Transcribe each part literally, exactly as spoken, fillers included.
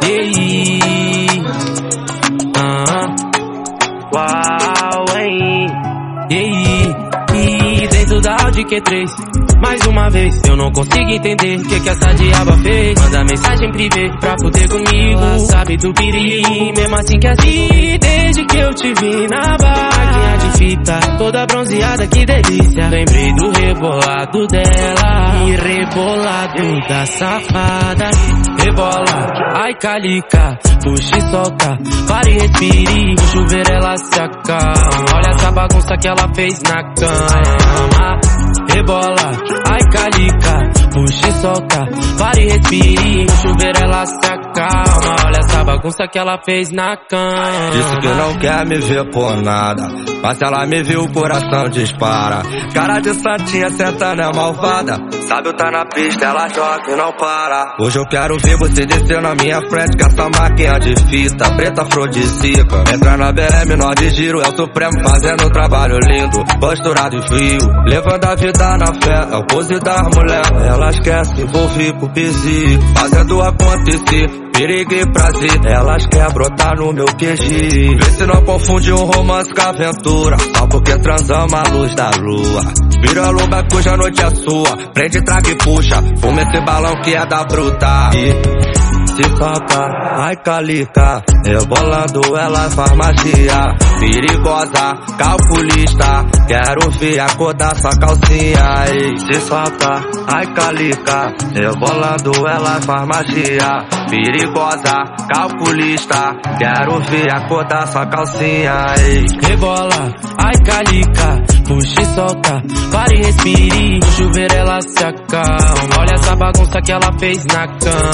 E aí? Ah, uau, hein? E aí? E dentro da Audi Q três, mais uma vez, eu não consigo entender o que que essa diaba fez. Manda mensagem privê pra poder comigo, sabe do piriri, mesmo assim que assim. Desde que eu te vi na máquina de fita, toda bronzeada, que delícia. Lembrei do rebolado dela e rebolado da safada. Rebola, ai calica, puxa e solta, para e respire, no chuveiro ela se acalma. Olha essa bagunça que ela fez na cama. Rebola, ai calica, puxa e solta, para e respire, no chuveiro ela se acalma. Olha essa bagunça que ela fez na cama. Disse que não quer me ver por nada, mas se ela me viu o coração dispara. Cara de santinha sentando é malvada, sabe eu tá na pista, ela joga e não para. Hoje eu quero ver você descer na minha frente com essa máquina de fita preta afrodisíaca. Entra na B M, nós de giro, é o Supremo fazendo um trabalho lindo, posturado e frio, levando a vida na fé, é o pose da mulher. Elas querem se envolver com o piso, fazendo acontecer, perigo e prazer. Elas querem brotar no meu Q G, vê se não confunde um romance com aventura, só porque transamos a luz da lua. Vira loba que hoje a noite é sua, prende, traga e puxa, fuma esse balão que é da bruta. E se solta, ai calica, rebolando ela faz magia. Perigosa, calculista, quero ver a cor da sua calcinha. E se solta, ai calica, rebolando ela faz magia. Perigosa, calculista, quero ver a cor da sua calcinha. E rebola, ai calica, puxa e solta, para e respire, no chuveiro ela se acalma. Olha essa bagunça que ela fez na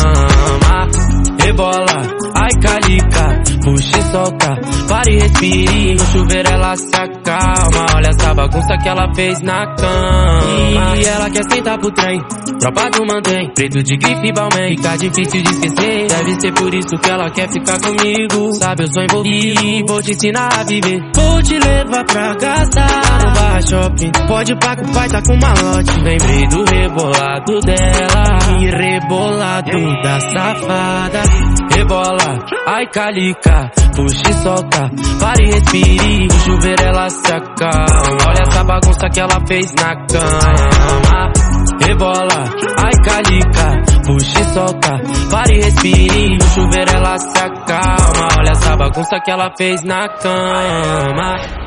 cama. Rebola, ai calica, puxa e solta, para e respire, no chuveiro ela se acalma. Olha essa bagunça que ela fez na cama. E ela quer sentar pro trem, tropa do mantém, preto de grife Balmain, fica difícil de esquecer. Deve ser por isso que ela quer ficar comigo, sabe eu sou envolvido e vou te ensinar a viver. Vou te levar pra gastar no Barra Shopping, pode ir pra que o pai tá com malote. Lembrei do rebolado dela e rebolado da safada. Rebola, ai calica, puxa e solta, para e respire, no chuveiro ela se acalma. Olha essa bagunça que ela fez na cama. Rebola, ai calica, puxa e solta, para e respire, no chuveiro ela se acalma. Olha essa bagunça que ela fez na cama.